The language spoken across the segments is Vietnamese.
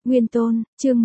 Nguyên Tôn, chương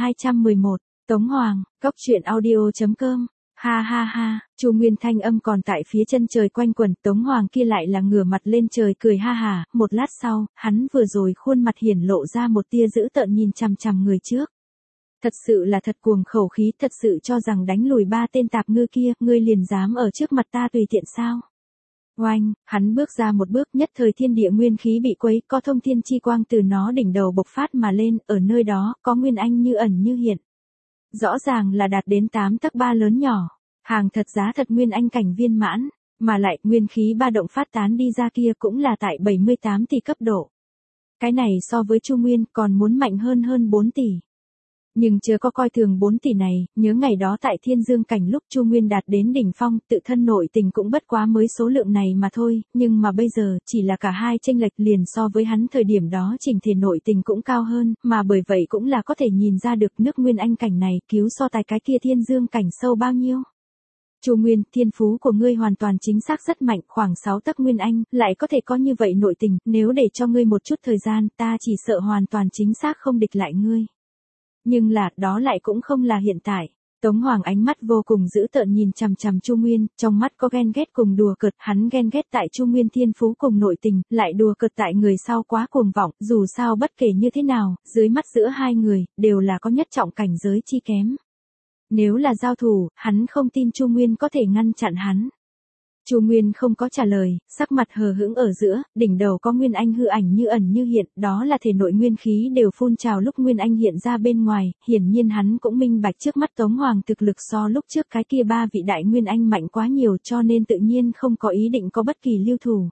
1211, Tống Hoàng, Cốc truyện audio.com. Ha ha ha, Chu Nguyên thanh âm còn tại phía chân trời quanh quẩn, Tống Hoàng kia lại là ngửa mặt lên trời cười ha hả, một lát sau, hắn vừa rồi khuôn mặt hiển lộ ra một tia dữ tợn nhìn chằm chằm người trước. Thật sự là thật cuồng khẩu khí, thật sự cho rằng đánh lùi ba tên tạp ngư kia, ngươi liền dám ở trước mặt ta tùy tiện sao? Oanh, hắn bước ra một bước, nhất thời thiên địa nguyên khí bị quấy, có thông thiên chi quang từ nó đỉnh đầu bộc phát mà lên, ở nơi đó, có nguyên anh như ẩn như hiện. Rõ ràng là đạt đến 8 tấc 3 lớn nhỏ, hàng thật giá thật nguyên anh cảnh viên mãn, mà lại nguyên khí ba động phát tán đi ra kia cũng là tại 78 tỷ cấp độ. Cái này so với Chu Nguyên còn muốn mạnh hơn 4 tỷ. Nhưng chưa có coi thường 4 tỷ này, nhớ ngày đó tại Thiên Dương cảnh lúc Chu Nguyên đạt đến đỉnh phong, tự thân nội tình cũng bất quá mới số lượng này mà thôi, nhưng mà bây giờ, chỉ là cả hai chênh lệch liền so với hắn thời điểm đó chỉnh thể nội tình cũng cao hơn, mà bởi vậy cũng là có thể nhìn ra được nước Nguyên Anh cảnh này cứu so tài cái kia Thiên Dương cảnh sâu bao nhiêu. Chu Nguyên, thiên phú của ngươi hoàn toàn chính xác rất mạnh, khoảng 6 tấc Nguyên Anh, lại có thể có như vậy nội tình, nếu để cho ngươi một chút thời gian, ta chỉ sợ hoàn toàn chính xác không địch lại ngươi. Nhưng là, đó lại cũng không là hiện tại. Tống Hoàng ánh mắt vô cùng dữ tợn nhìn chằm chằm Chu Nguyên, trong mắt có ghen ghét cùng đùa cợt, hắn ghen ghét tại Chu Nguyên thiên phú cùng nội tình, lại đùa cợt tại người sau quá cuồng vọng, dù sao bất kể như thế nào, dưới mắt giữa hai người, đều là có nhất trọng cảnh giới chi kém. Nếu là giao thủ, hắn không tin Chu Nguyên có thể ngăn chặn hắn. Chu Nguyên không có trả lời, sắc mặt hờ hững ở giữa, đỉnh đầu có Nguyên Anh hư ảnh như ẩn như hiện, đó là thể nội nguyên khí đều phun trào lúc Nguyên Anh hiện ra bên ngoài, hiển nhiên hắn cũng minh bạch trước mắt Tống Hoàng thực lực so lúc trước cái kia ba vị đại Nguyên Anh mạnh quá nhiều cho nên tự nhiên không có ý định có bất kỳ lưu thủ.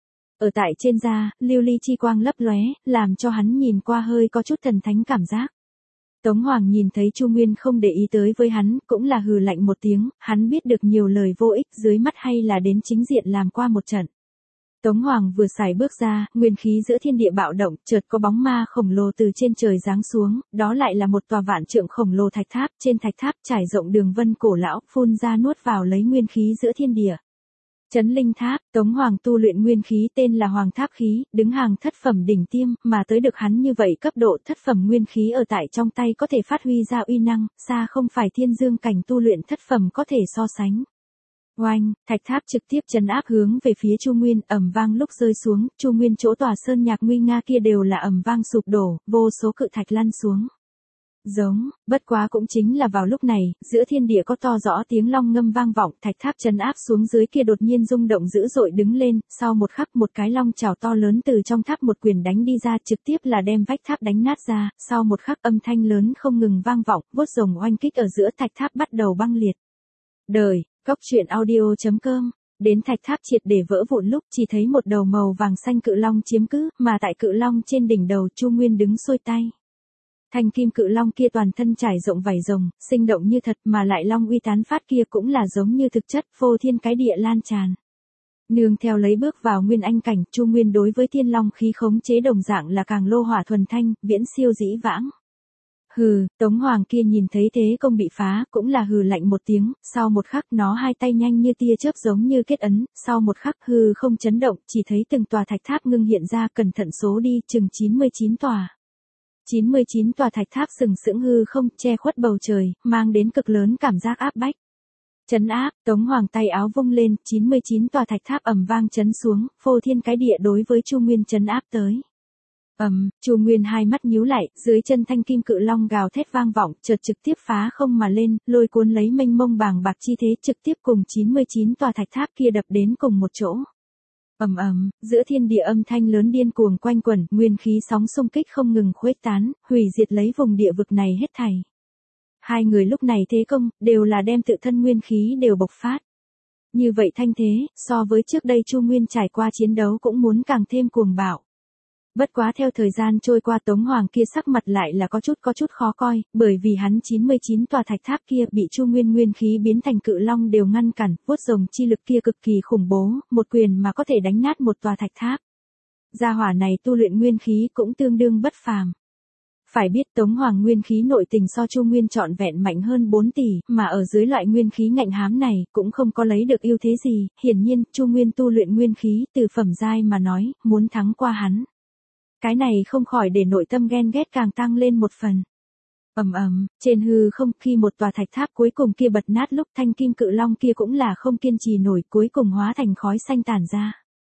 Ở tại trên da, lưu ly chi quang lấp lóe, làm cho hắn nhìn qua hơi có chút thần thánh cảm giác. Tống Hoàng nhìn thấy Chu Nguyên không để ý tới với hắn, cũng là hừ lạnh một tiếng, hắn biết được nhiều lời vô ích, dưới mắt hay là đến chính diện làm qua một trận. Tống Hoàng vừa xài bước ra, nguyên khí giữa thiên địa bạo động, chợt có bóng ma khổng lồ từ trên trời giáng xuống, đó lại là một tòa vạn trượng khổng lồ thạch tháp, trên thạch tháp trải rộng đường vân cổ lão, phun ra nuốt vào lấy nguyên khí giữa thiên địa. Chấn Linh Tháp, Tống Hoàng tu luyện nguyên khí tên là Hoàng Tháp khí, đứng hàng thất phẩm đỉnh tiêm, mà tới được hắn như vậy cấp độ thất phẩm nguyên khí ở tại trong tay có thể phát huy ra uy năng, xa không phải Thiên Dương cảnh tu luyện thất phẩm có thể so sánh. Oanh, thạch tháp trực tiếp trấn áp hướng về phía Chu Nguyên, ầm vang lúc rơi xuống, Chu Nguyên chỗ tòa sơn nhạc nguy nga kia đều là ầm vang sụp đổ, vô số cự thạch lăn xuống. Giống, bất quá cũng chính là vào lúc này, giữa thiên địa có to rõ tiếng long ngâm vang vọng, thạch tháp trấn áp xuống dưới kia đột nhiên rung động dữ dội đứng lên, sau một khắc một cái long chảo to lớn từ trong tháp một quyền đánh đi ra trực tiếp là đem vách tháp đánh nát ra, sau một khắc âm thanh lớn không ngừng vang vọng, vuốt rồng oanh kích ở giữa thạch tháp bắt đầu băng liệt. Đời, Cốc truyện audio.com. Đến thạch tháp triệt để vỡ vụn lúc chỉ thấy một đầu màu vàng xanh cự long chiếm cứ, mà tại cự long trên đỉnh đầu Chu Nguyên đứng xuôi tay. Thanh kim cự long kia toàn thân trải rộng vảy rồng, sinh động như thật mà lại long uy tán phát kia cũng là giống như thực chất, phô thiên cái địa lan tràn. Nương theo lấy bước vào nguyên anh cảnh, Chu Nguyên đối với thiên long khí khống chế đồng dạng là càng lô hỏa thuần thanh, viễn siêu dĩ vãng. Hừ, Tống Hoàng kia nhìn thấy thế công bị phá, cũng là hừ lạnh một tiếng, sau một khắc nó hai tay nhanh như tia chớp giống như kết ấn, sau một khắc hư không chấn động, chỉ thấy từng tòa thạch tháp ngưng hiện ra cẩn thận số đi, chừng 99 tòa. 99 tòa thạch tháp sừng sững hư không, che khuất bầu trời, mang đến cực lớn cảm giác áp bách. Chấn áp, Tống Hoàng tay áo vung lên, 99 tòa thạch tháp ầm vang chấn xuống, phô thiên cái địa đối với Chu Nguyên chấn áp tới. Chu Nguyên hai mắt nhíu lại, dưới chân thanh kim cự long gào thét vang vọng, chợt trực tiếp phá không mà lên, lôi cuốn lấy mênh mông bàng bạc chi thế trực tiếp cùng 99 tòa thạch tháp kia đập đến cùng một chỗ. Giữa thiên địa âm thanh lớn điên cuồng quanh quẩn, nguyên khí sóng xung kích không ngừng khuếch tán, hủy diệt lấy vùng địa vực này hết thảy. Hai người lúc này thế công, đều là đem tự thân nguyên khí đều bộc phát. Như vậy thanh thế, so với trước đây Chu Nguyên trải qua chiến đấu cũng muốn càng thêm cuồng bạo. Bất quá theo thời gian trôi qua Tống Hoàng kia sắc mặt lại là có chút khó coi, bởi vì hắn 99 tòa thạch tháp kia bị Chu Nguyên nguyên khí biến thành cự long đều ngăn cản, vuốt rồng chi lực kia cực kỳ khủng bố, một quyền mà có thể đánh nát một tòa thạch tháp. Gia hỏa này tu luyện nguyên khí cũng tương đương bất phàm. Phải biết Tống Hoàng nguyên khí nội tình so Chu Nguyên trọn vẹn mạnh hơn 4 tỷ, mà ở dưới loại nguyên khí ngạnh hám này, cũng không có lấy được ưu thế gì, hiển nhiên, Chu Nguyên tu luyện nguyên khí từ phẩm giai mà nói, muốn thắng qua hắn. Cái này không khỏi để nội tâm ghen ghét càng tăng lên một phần. Trên hư không, khi một tòa thạch tháp cuối cùng kia bật nát lúc thanh kim cự long kia cũng là không kiên trì nổi, cuối cùng hóa thành khói xanh tản ra.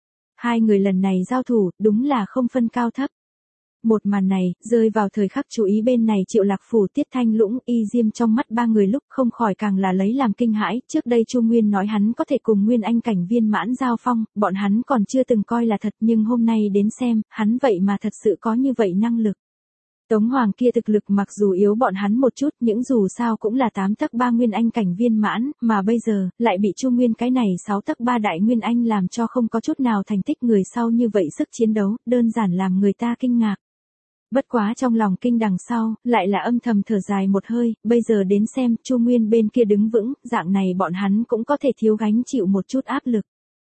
Hai người lần này giao thủ, đúng là không phân cao thấp. Một màn này, rơi vào thời khắc chú ý bên này Triệu Lạc Phủ, Tiết Thanh Lũng, Y Diêm trong mắt ba người lúc không khỏi càng là lấy làm kinh hãi, trước đây Chu Nguyên nói hắn có thể cùng Nguyên Anh cảnh viên mãn giao phong, bọn hắn còn chưa từng coi là thật nhưng hôm nay đến xem, hắn vậy mà thật sự có như vậy năng lực. Tống Hoàng kia thực lực mặc dù yếu bọn hắn một chút, những dù sao cũng là 8 tấc 3 Nguyên Anh cảnh viên mãn, mà bây giờ, lại bị Chu Nguyên cái này 6 tấc 3 đại Nguyên Anh làm cho không có chút nào thành tích người sau như vậy sức chiến đấu, đơn giản làm người ta kinh ngạc. Bất quá trong lòng kinh đằng sau, lại là âm thầm thở dài một hơi, bây giờ đến xem, Chu Nguyên bên kia đứng vững, dạng này bọn hắn cũng có thể thiếu gánh chịu một chút áp lực.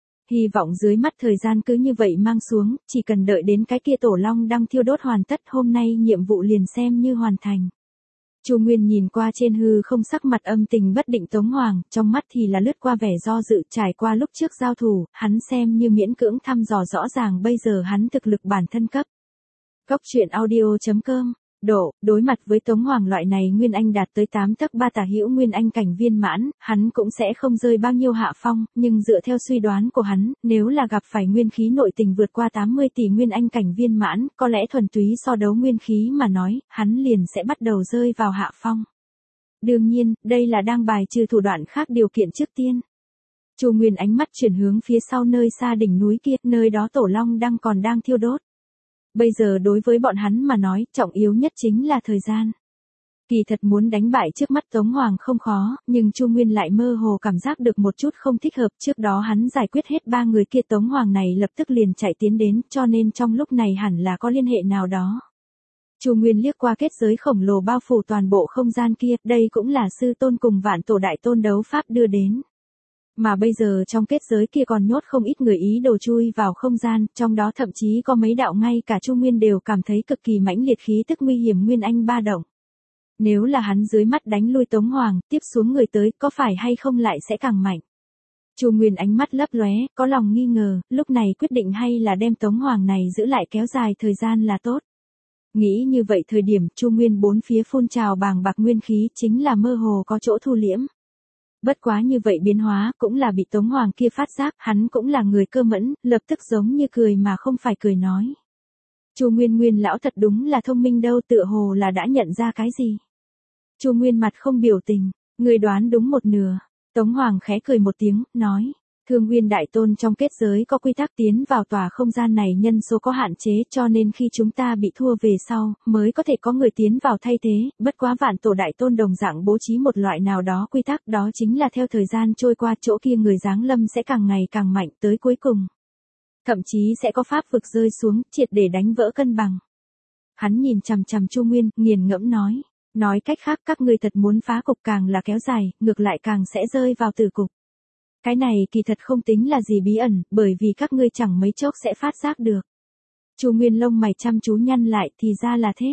Hy vọng dưới mắt thời gian cứ như vậy mang xuống, chỉ cần đợi đến cái kia tổ long đang thiêu đốt hoàn tất, hôm nay nhiệm vụ liền xem như hoàn thành. Chu Nguyên nhìn qua trên hư không, sắc mặt âm tình bất định Tống Hoàng, trong mắt thì là lướt qua vẻ do dự, trải qua lúc trước giao thủ, hắn xem như miễn cưỡng thăm dò rõ ràng bây giờ hắn thực lực bản thân cấp. Góc truyện audio.com đối mặt với Tống Hoàng loại này Nguyên Anh đạt tới 8 tấc 3 tả hữu Nguyên Anh cảnh viên mãn, hắn cũng sẽ không rơi bao nhiêu hạ phong, nhưng dựa theo suy đoán của hắn, nếu là gặp phải nguyên khí nội tình vượt qua 80 tỷ Nguyên Anh cảnh viên mãn, có lẽ thuần túy so đấu nguyên khí mà nói, hắn liền sẽ bắt đầu rơi vào hạ phong. Đương nhiên, đây là đang bài trừ thủ đoạn khác điều kiện trước tiên. Chu Nguyên ánh mắt chuyển hướng phía sau nơi xa đỉnh núi kia, nơi đó tổ long còn đang thiêu đốt. Bây giờ đối với bọn hắn mà nói, trọng yếu nhất chính là thời gian. Kỳ thật muốn đánh bại trước mắt Tống Hoàng không khó, nhưng Chu Nguyên lại mơ hồ cảm giác được một chút không thích hợp, trước đó hắn giải quyết hết 3 người kia Tống Hoàng này lập tức liền chạy tiến đến, cho nên trong lúc này hẳn là có liên hệ nào đó. Chu Nguyên liếc qua kết giới khổng lồ bao phủ toàn bộ không gian kia, đây cũng là sư tôn cùng vạn tổ đại tôn đấu pháp đưa đến. Mà bây giờ trong kết giới kia còn nhốt không ít người ý đồ chui vào không gian, trong đó thậm chí có mấy đạo ngay cả Chu Nguyên đều cảm thấy cực kỳ mãnh liệt khí tức nguy hiểm Nguyên Anh ba động. Nếu là hắn dưới mắt đánh lui Tống Hoàng, tiếp xuống người tới, có phải hay không lại sẽ càng mạnh. Chu Nguyên ánh mắt lấp lóe, có lòng nghi ngờ, lúc này quyết định hay là đem Tống Hoàng này giữ lại kéo dài thời gian là tốt. Nghĩ như vậy thời điểm, Chu Nguyên bốn phía phun trào bàng bạc nguyên khí, chính là mơ hồ có chỗ thu liễm. Bất quá như vậy biến hóa cũng là bị Tống Hoàng kia phát giác, hắn cũng là người cơ mẫn, lập tức giống như cười mà không phải cười nói. Chu Nguyên lão thật đúng là thông minh đâu, tựa hồ là đã nhận ra cái gì. Chu Nguyên mặt không biểu tình, người đoán đúng một nửa. Tống Hoàng khẽ cười một tiếng, nói. Thương Nguyên Đại Tôn trong kết giới có quy tắc tiến vào tòa không gian này nhân số có hạn chế, cho nên khi chúng ta bị thua về sau, mới có thể có người tiến vào thay thế, bất quá vạn tổ Đại Tôn đồng dạng bố trí một loại nào đó quy tắc, đó chính là theo thời gian trôi qua chỗ kia người giáng lâm sẽ càng ngày càng mạnh tới cuối cùng. Thậm chí sẽ có pháp vực rơi xuống, triệt để đánh vỡ cân bằng. Hắn nhìn chằm chằm Chu Nguyên, nghiền ngẫm nói. Nói cách khác các ngươi thật muốn phá cục càng là kéo dài, ngược lại càng sẽ rơi vào tử cục. Cái này kỳ thật không tính là gì bí ẩn, bởi vì các ngươi chẳng mấy chốc sẽ phát giác được. Chu Nguyên lông mày chăm chú nhăn lại, thì ra là thế.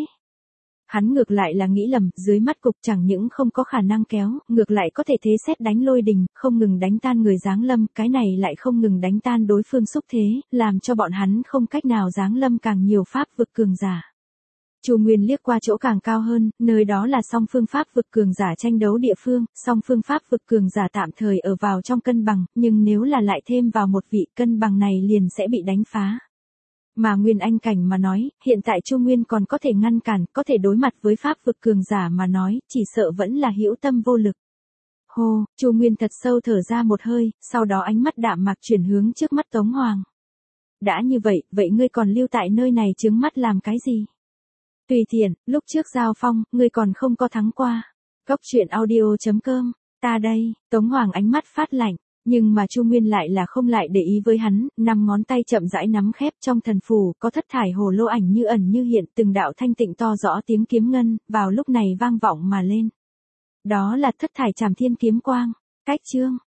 Hắn ngược lại là nghĩ lầm, dưới mắt cục chẳng những không có khả năng kéo, ngược lại có thể thế sét đánh lôi đình, không ngừng đánh tan người giáng lâm, cái này lại không ngừng đánh tan đối phương xúc thế, làm cho bọn hắn không cách nào giáng lâm càng nhiều pháp vực cường giả. Chu Nguyên liếc qua chỗ càng cao hơn, nơi đó là song phương pháp vực cường giả tranh đấu địa phương, song phương pháp vực cường giả tạm thời ở vào trong cân bằng, nhưng nếu là lại thêm vào một vị cân bằng này liền sẽ bị đánh phá. Mà Nguyên Anh cảnh mà nói, hiện tại Chu Nguyên còn có thể ngăn cản, có thể đối mặt với pháp vực cường giả mà nói, chỉ sợ vẫn là hữu tâm vô lực. Hô, Chu Nguyên thật sâu thở ra một hơi, sau đó ánh mắt đạm mạc chuyển hướng trước mắt Tống Hoàng. Đã như vậy, vậy ngươi còn lưu tại nơi này trướng mắt làm cái gì? Tùy tiện, lúc trước giao phong, ngươi còn không có thắng qua. Góc truyện audio.com, ta đây, Tống Hoàng ánh mắt phát lạnh, nhưng mà Chu Nguyên lại là không lại để ý với hắn, 5 ngón tay chậm rãi nắm khép trong thần phù, có thất thải hồ lô ảnh như ẩn như hiện, từng đạo thanh tịnh to rõ tiếng kiếm ngân, vào lúc này vang vọng mà lên. Đó là thất thải trảm thiên kiếm quang, cách chương.